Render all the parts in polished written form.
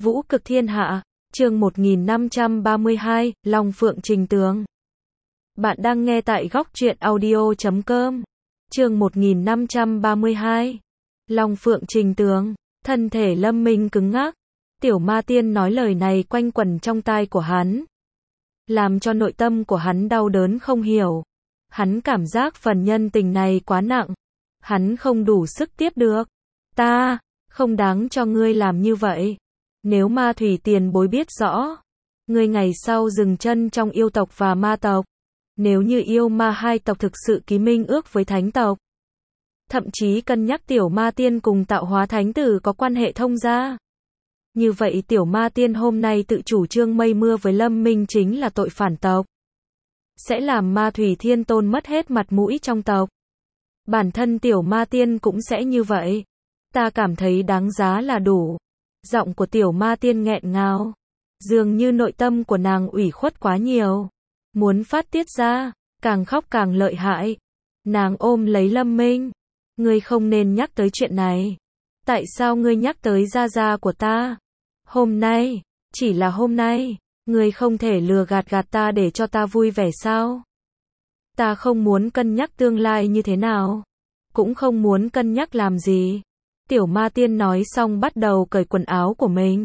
Vũ cực thiên hạ, chương 1532, Long Phượng Trình Tường. Bạn đang nghe tại góc truyện audio.com. Chương 1532, Long Phượng Trình Tường. Thân thể Lâm Minh cứng ngắc. Tiểu Ma Tiên nói lời này quanh quẩn trong tai của hắn, làm cho nội tâm của hắn đau đớn không hiểu. Hắn cảm giác phần nhân tình này quá nặng, hắn không đủ sức tiếp được. Ta không đáng cho ngươi làm như vậy. Nếu Ma Thủy Tiền Bối biết rõ, ngươi ngày sau dừng chân trong yêu tộc và ma tộc, nếu như yêu ma hai tộc thực sự ký minh ước với thánh tộc, thậm chí cân nhắc Tiểu Ma Tiên cùng Tạo Hóa Thánh Tử có quan hệ thông gia, như vậy Tiểu Ma Tiên hôm nay tự chủ trương mây mưa với Lâm Minh chính là tội phản tộc, sẽ làm Ma Thủy Thiên Tôn mất hết mặt mũi trong tộc. Bản thân Tiểu Ma Tiên cũng sẽ như vậy. Ta cảm thấy đáng giá là đủ. Giọng của Tiểu Ma Tiên nghẹn ngào, dường như nội tâm của nàng ủy khuất quá nhiều, muốn phát tiết ra, càng khóc càng lợi hại. Nàng ôm lấy Lâm Minh. Ngươi không nên nhắc tới chuyện này. Tại sao ngươi nhắc tới gia gia của ta? Hôm nay, chỉ là hôm nay, ngươi không thể lừa gạt ta để cho ta vui vẻ sao? Ta không muốn cân nhắc tương lai như thế nào, cũng không muốn cân nhắc làm gì. Tiểu Ma Tiên nói xong bắt đầu cởi quần áo của mình.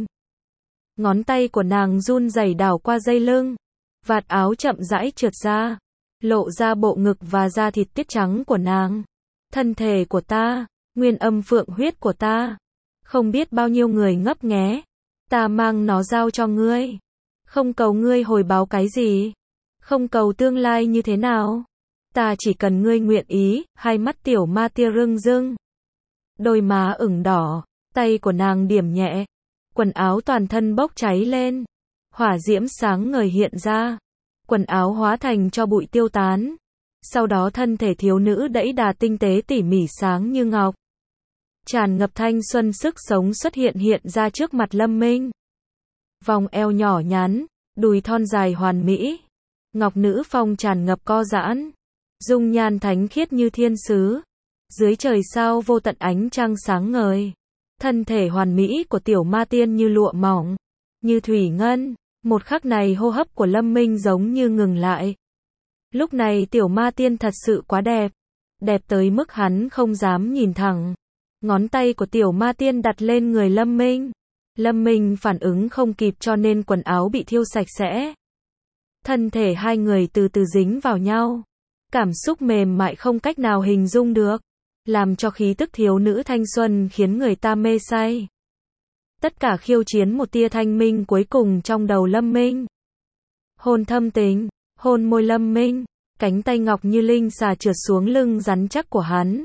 Ngón tay của nàng run rẩy đảo qua dây lưng, vạt áo chậm rãi trượt ra, lộ ra bộ ngực và da thịt tiết trắng của nàng. Thân thể của ta, nguyên âm phượng huyết của ta, không biết bao nhiêu người ngấp nghé. Ta mang nó giao cho ngươi, không cầu ngươi hồi báo cái gì, không cầu tương lai như thế nào, ta chỉ cần ngươi nguyện ý. Hai mắt Tiểu Ma Tiên rưng rưng, đôi má ửng đỏ, tay của nàng điểm nhẹ, quần áo toàn thân bốc cháy lên, hỏa diễm sáng ngời hiện ra, quần áo hóa thành tro bụi tiêu tán. Sau đó thân thể thiếu nữ đẫy đà tinh tế tỉ mỉ sáng như ngọc, tràn ngập thanh xuân sức sống xuất hiện ra trước mặt Lâm Minh. Vòng eo nhỏ nhắn, đùi thon dài hoàn mỹ, ngọc nữ phong tràn ngập co giãn, dung nhan thánh khiết như thiên sứ. Dưới trời sao vô tận ánh trăng sáng ngời, thân thể hoàn mỹ của Tiểu Ma Tiên như lụa mỏng, như thủy ngân. Một khắc này hô hấp của Lâm Minh giống như ngừng lại. Lúc này Tiểu Ma Tiên thật sự quá đẹp, đẹp tới mức hắn không dám nhìn thẳng. Ngón tay của Tiểu Ma Tiên đặt lên người Lâm Minh. Lâm Minh phản ứng không kịp cho nên quần áo bị thiêu sạch sẽ. Thân thể hai người từ từ dính vào nhau. Cảm xúc mềm mại không cách nào hình dung được, làm cho khí tức thiếu nữ thanh xuân khiến người ta mê say. Tất cả khiêu chiến một tia thanh minh cuối cùng trong đầu Lâm Minh. Hôn thâm tình, hôn môi Lâm Minh, cánh tay ngọc như linh xà trượt xuống lưng rắn chắc của hắn.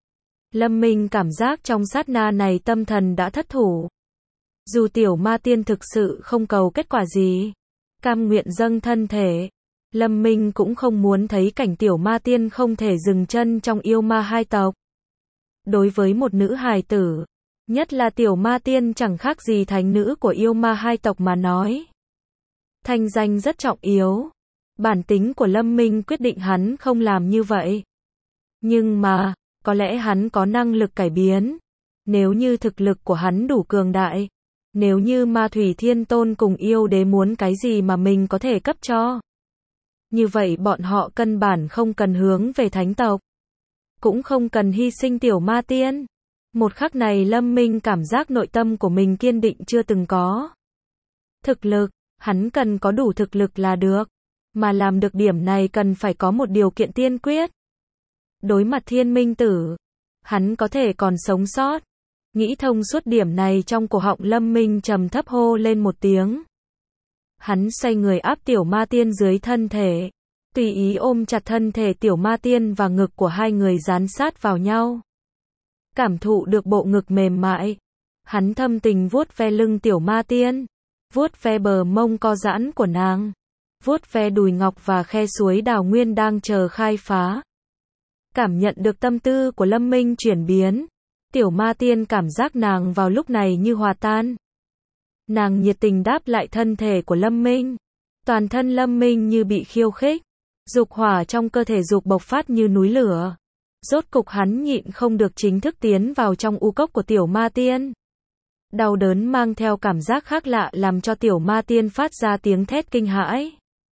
Lâm Minh cảm giác trong sát na này tâm thần đã thất thủ. Dù Tiểu Ma Tiên thực sự không cầu kết quả gì, cam nguyện dâng thân thể, Lâm Minh cũng không muốn thấy cảnh Tiểu Ma Tiên không thể dừng chân trong yêu ma hai tộc. Đối với một nữ hài tử, nhất là Tiểu Ma Tiên chẳng khác gì thánh nữ của yêu ma hai tộc mà nói, thanh danh rất trọng yếu. Bản tính của Lâm Minh quyết định hắn không làm như vậy. Nhưng mà, có lẽ hắn có năng lực cải biến. Nếu như thực lực của hắn đủ cường đại, nếu như Ma Thủy Thiên Tôn cùng yêu đế muốn cái gì mà mình có thể cấp cho, như vậy bọn họ căn bản không cần hướng về thánh tộc, cũng không cần hy sinh Tiểu Ma Tiên. Một khắc này Lâm Minh cảm giác nội tâm của mình kiên định chưa từng có. Thực lực, hắn cần có đủ thực lực là được. Mà làm được điểm này cần phải có một điều kiện tiên quyết. Đối mặt Thiên Minh Tử, hắn có thể còn sống sót. Nghĩ thông suốt điểm này trong cổ họng Lâm Minh trầm thấp hô lên một tiếng. Hắn xoay người áp Tiểu Ma Tiên dưới thân thể, tùy ý ôm chặt thân thể Tiểu Ma Tiên và ngực của hai người dán sát vào nhau. Cảm thụ được bộ ngực mềm mại, hắn thâm tình vuốt ve lưng Tiểu Ma Tiên, vuốt ve bờ mông co giãn của nàng, vuốt ve đùi ngọc và khe suối đào nguyên đang chờ khai phá. Cảm nhận được tâm tư của Lâm Minh chuyển biến, Tiểu Ma Tiên cảm giác nàng vào lúc này như hòa tan. Nàng nhiệt tình đáp lại thân thể của Lâm Minh. Toàn thân Lâm Minh như bị khiêu khích, dục hỏa trong cơ thể dục bộc phát như núi lửa. Rốt cục hắn nhịn không được chính thức tiến vào trong u cốc của Tiểu Ma Tiên. Đau đớn mang theo cảm giác khác lạ làm cho tiểu ma tiên phát ra tiếng thét kinh hãi.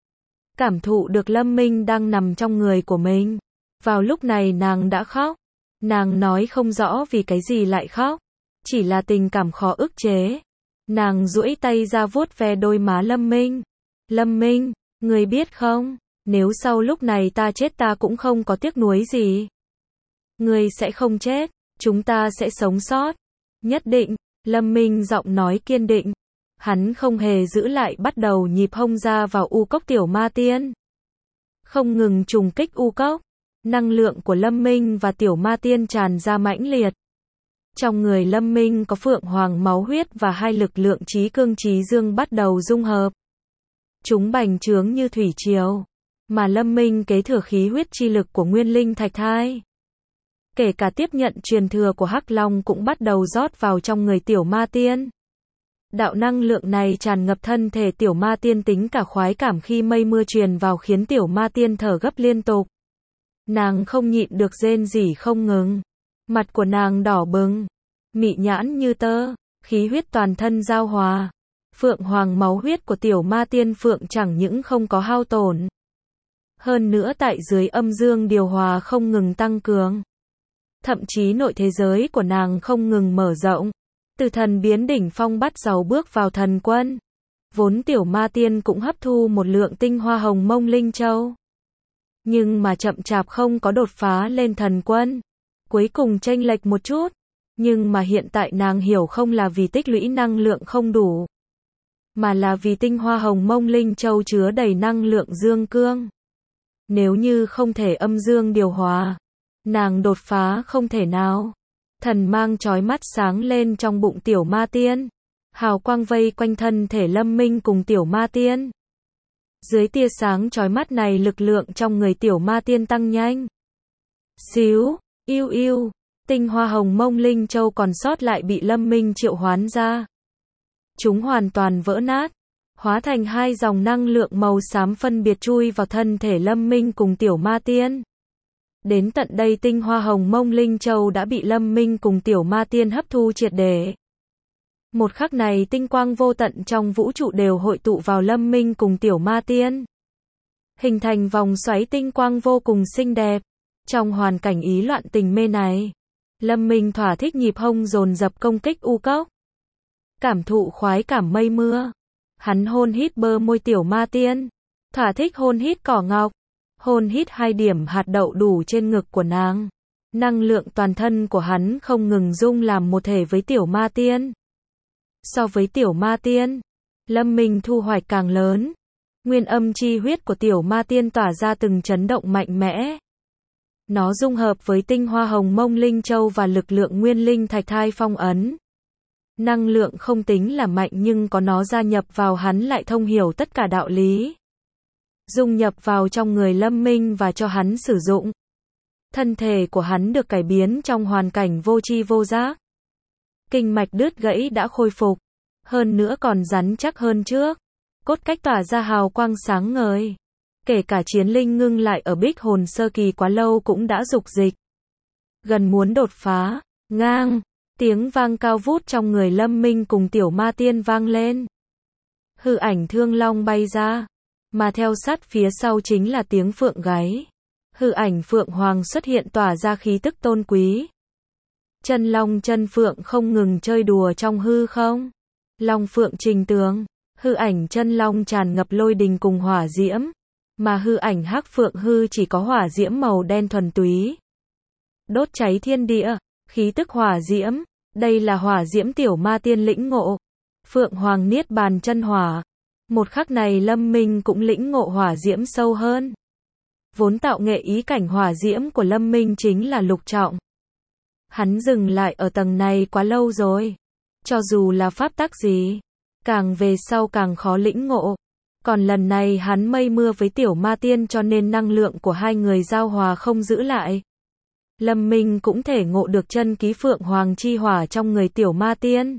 Cảm thụ được Lâm Minh đang nằm trong người của mình. Vào lúc này nàng đã khóc. Nàng nói không rõ vì cái gì lại khóc. Chỉ là tình cảm khó ức chế. Nàng duỗi tay ra vuốt ve đôi má Lâm Minh. Lâm Minh, người biết không, nếu sau lúc này ta chết ta cũng không có tiếc nuối gì. Người sẽ không chết, chúng ta sẽ sống sót. Nhất định, Lâm Minh giọng nói kiên định. Hắn không hề giữ lại bắt đầu nhịp hông ra vào u cốc tiểu ma tiên. Không ngừng trùng kích u cốc. Năng lượng của Lâm Minh và tiểu ma tiên tràn ra mãnh liệt. Trong người Lâm Minh có phượng hoàng máu huyết và hai lực lượng trí cương trí dương bắt đầu dung hợp. Chúng bành trướng như thủy triều. Mà Lâm Minh kế thừa khí huyết chi lực của nguyên linh thạch thai. Kể cả tiếp nhận truyền thừa của Hắc Long cũng bắt đầu rót vào trong người tiểu ma tiên. Đạo năng lượng này tràn ngập thân thể tiểu ma tiên, tính cả khoái cảm khi mây mưa truyền vào khiến tiểu ma tiên thở gấp liên tục. Nàng không nhịn được rên rỉ không ngừng. Mặt của nàng đỏ bừng, mị nhãn như tơ, khí huyết toàn thân giao hòa. Phượng hoàng máu huyết của tiểu ma tiên phượng chẳng những không có hao tổn. Hơn nữa tại dưới âm dương điều hòa không ngừng tăng cường. Thậm chí nội thế giới của nàng không ngừng mở rộng. Từ thần biến đỉnh phong bắt đầu bước vào thần quân. Vốn tiểu ma tiên cũng hấp thu một lượng tinh hoa hồng mông linh châu. Nhưng mà chậm chạp không có đột phá lên thần quân. Cuối cùng chênh lệch một chút. Nhưng mà hiện tại nàng hiểu không là vì tích lũy năng lượng không đủ. Mà là vì tinh hoa hồng mông linh châu chứa đầy năng lượng dương cương. Nếu như không thể âm dương điều hòa, nàng đột phá không thể nào. Thần mang chói mắt sáng lên trong bụng tiểu ma tiên. Hào quang vây quanh thân thể Lâm Minh cùng tiểu ma tiên. Dưới tia sáng chói mắt này lực lượng trong người tiểu ma tiên tăng nhanh. Xíu, yêu yêu, tinh hoa hồng mông linh châu còn sót lại bị Lâm Minh triệu hoán ra. Chúng hoàn toàn vỡ nát, hóa thành hai dòng năng lượng màu xám phân biệt chui vào thân thể Lâm Minh cùng tiểu ma tiên. Đến tận đây tinh hoa hồng mông linh châu đã bị Lâm Minh cùng tiểu ma tiên hấp thu triệt để. Một khắc này tinh quang vô tận trong vũ trụ đều hội tụ vào Lâm Minh cùng tiểu ma tiên. Hình thành vòng xoáy tinh quang vô cùng xinh đẹp. Trong hoàn cảnh ý loạn tình mê này, Lâm Minh thỏa thích nhịp hông dồn dập công kích u cốc. Cảm thụ khoái cảm mây mưa. Hắn hôn hít bờ môi tiểu ma tiên. Thỏa thích hôn hít cỏ ngọc. Hôn hít hai điểm hạt đậu đủ trên ngực của nàng. Năng lượng toàn thân của hắn không ngừng dung làm một thể với tiểu ma tiên. So với tiểu ma tiên, Lâm Minh thu hoạch càng lớn. Nguyên âm chi huyết của tiểu ma tiên tỏa ra từng chấn động mạnh mẽ. Nó dung hợp với tinh hoa hồng mông linh châu và lực lượng nguyên linh thạch thai phong ấn. Năng lượng không tính là mạnh nhưng có nó gia nhập vào hắn lại thông hiểu tất cả đạo lý. Dung nhập vào trong người Lâm Minh và cho hắn sử dụng. Thân thể của hắn được cải biến trong hoàn cảnh vô tri vô giác. Kinh mạch đứt gãy đã khôi phục. Hơn nữa còn rắn chắc hơn trước. Cốt cách tỏa ra hào quang sáng ngời. Kể cả chiến linh ngưng lại ở bích hồn sơ kỳ quá lâu cũng đã dục dịch. Gần muốn đột phá. Ngang. Tiếng vang cao vút trong người Lâm Minh cùng tiểu ma tiên vang lên. Hư ảnh thương long bay ra. Mà theo sát phía sau chính là tiếng phượng gáy. Hư ảnh phượng hoàng xuất hiện tỏa ra khí tức tôn quý. Chân long chân phượng không ngừng chơi đùa trong hư không. Long phượng trình tường. Hư ảnh chân long tràn ngập lôi đình cùng hỏa diễm. Mà hư ảnh hắc phượng hư chỉ có hỏa diễm màu đen thuần túy. Đốt cháy thiên địa. Khí tức hỏa diễm. Đây là hỏa diễm tiểu ma tiên lĩnh ngộ. Phượng hoàng niết bàn chân hỏa. Một khắc này Lâm Minh cũng lĩnh ngộ hỏa diễm sâu hơn. Vốn tạo nghệ ý cảnh hỏa diễm của Lâm Minh chính là lục trọng. Hắn dừng lại ở tầng này quá lâu rồi. Cho dù là pháp tắc gì, càng về sau càng khó lĩnh ngộ. Còn lần này hắn mây mưa với tiểu ma tiên cho nên năng lượng của hai người giao hòa không giữ lại. Lâm Minh cũng thể ngộ được chân ký phượng hoàng chi hỏa trong người tiểu ma tiên.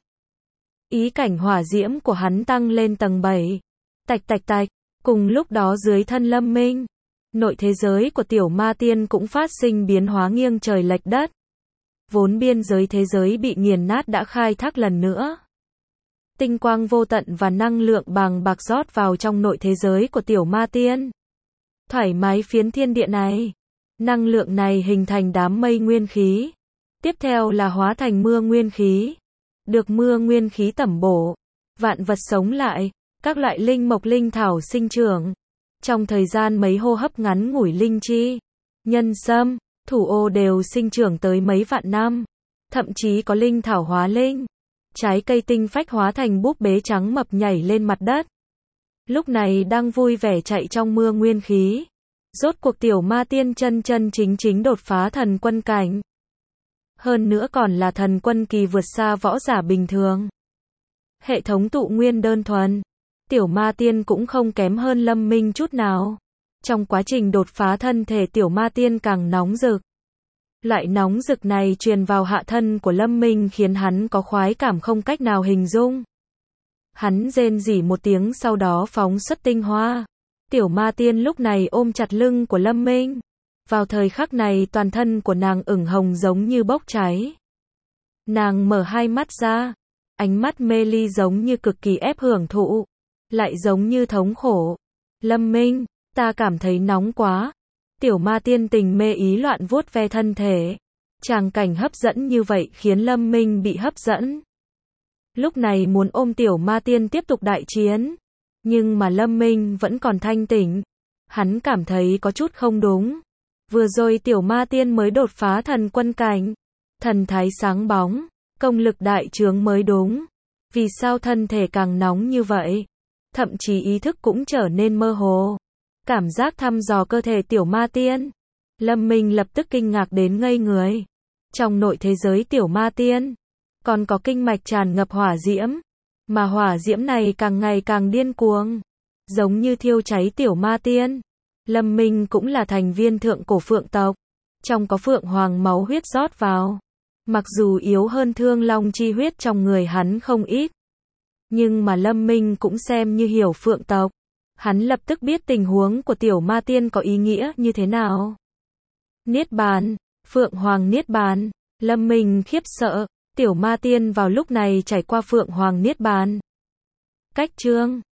Ý cảnh hỏa diễm của hắn tăng lên tầng 7. Tạch tạch tạch, cùng lúc đó dưới thân Lâm Minh, nội thế giới của tiểu ma tiên cũng phát sinh biến hóa nghiêng trời lệch đất. Vốn biên giới thế giới bị nghiền nát đã khai thác lần nữa. Tinh quang vô tận và năng lượng bàng bạc rót vào trong nội thế giới của tiểu ma tiên. Thoải mái phiến thiên địa này. Năng lượng này hình thành đám mây nguyên khí. Tiếp theo là hóa thành mưa nguyên khí. Được mưa nguyên khí tẩm bổ. Vạn vật sống lại. Các loại linh mộc linh thảo sinh trưởng. Trong thời gian mấy hô hấp ngắn ngủi linh chi, nhân sâm, thủ ô đều sinh trưởng tới mấy vạn năm. Thậm chí có linh thảo hóa linh. Trái cây tinh phách hóa thành búp bế trắng mập nhảy lên mặt đất. Lúc này đang vui vẻ chạy trong mưa nguyên khí. Rốt cuộc tiểu ma tiên chân chân chính chính đột phá thần quân cảnh. Hơn nữa còn là thần quân kỳ vượt xa võ giả bình thường. Hệ thống tụ nguyên đơn thuần. Tiểu ma tiên cũng không kém hơn Lâm Minh chút nào. Trong quá trình đột phá thân thể tiểu ma tiên càng nóng rực. Loại nóng rực này truyền vào hạ thân của Lâm Minh khiến hắn có khoái cảm không cách nào hình dung. Hắn rên rỉ một tiếng sau đó phóng xuất tinh hoa. Tiểu ma tiên lúc này ôm chặt lưng của Lâm Minh. Vào thời khắc này toàn thân của nàng ửng hồng giống như bốc cháy. Nàng mở hai mắt ra. Ánh mắt mê ly giống như cực kỳ ép hưởng thụ. Lại giống như thống khổ. Lâm Minh, ta cảm thấy nóng quá. Tiểu ma tiên tình mê ý loạn vuốt ve thân thể. Tràng cảnh hấp dẫn như vậy khiến Lâm Minh bị hấp dẫn. Lúc này muốn ôm tiểu ma tiên tiếp tục đại chiến. Nhưng mà Lâm Minh vẫn còn thanh tỉnh. Hắn cảm thấy có chút không đúng. Vừa rồi tiểu ma tiên mới đột phá thần quân cảnh. Thần thái sáng bóng. Công lực đại trướng mới đúng. Vì sao thân thể càng nóng như vậy? Thậm chí ý thức cũng trở nên mơ hồ. Cảm giác thăm dò cơ thể tiểu ma tiên. Lâm Minh lập tức kinh ngạc đến ngây người. Trong nội thế giới tiểu ma tiên, còn có kinh mạch tràn ngập hỏa diễm. Mà hỏa diễm này càng ngày càng điên cuồng. Giống như thiêu cháy tiểu ma tiên. Lâm Minh cũng là thành viên thượng cổ phượng tộc. Trong có phượng hoàng máu huyết rót vào. Mặc dù yếu hơn thương long chi huyết trong người hắn không ít. Nhưng mà Lâm Minh cũng xem như hiểu phượng tộc. Hắn lập tức biết tình huống của tiểu ma tiên có ý nghĩa như thế nào. Niết bàn, phượng hoàng niết bàn. Lâm Minh khiếp sợ, tiểu ma tiên vào lúc này trải qua phượng hoàng niết bàn. Cách chương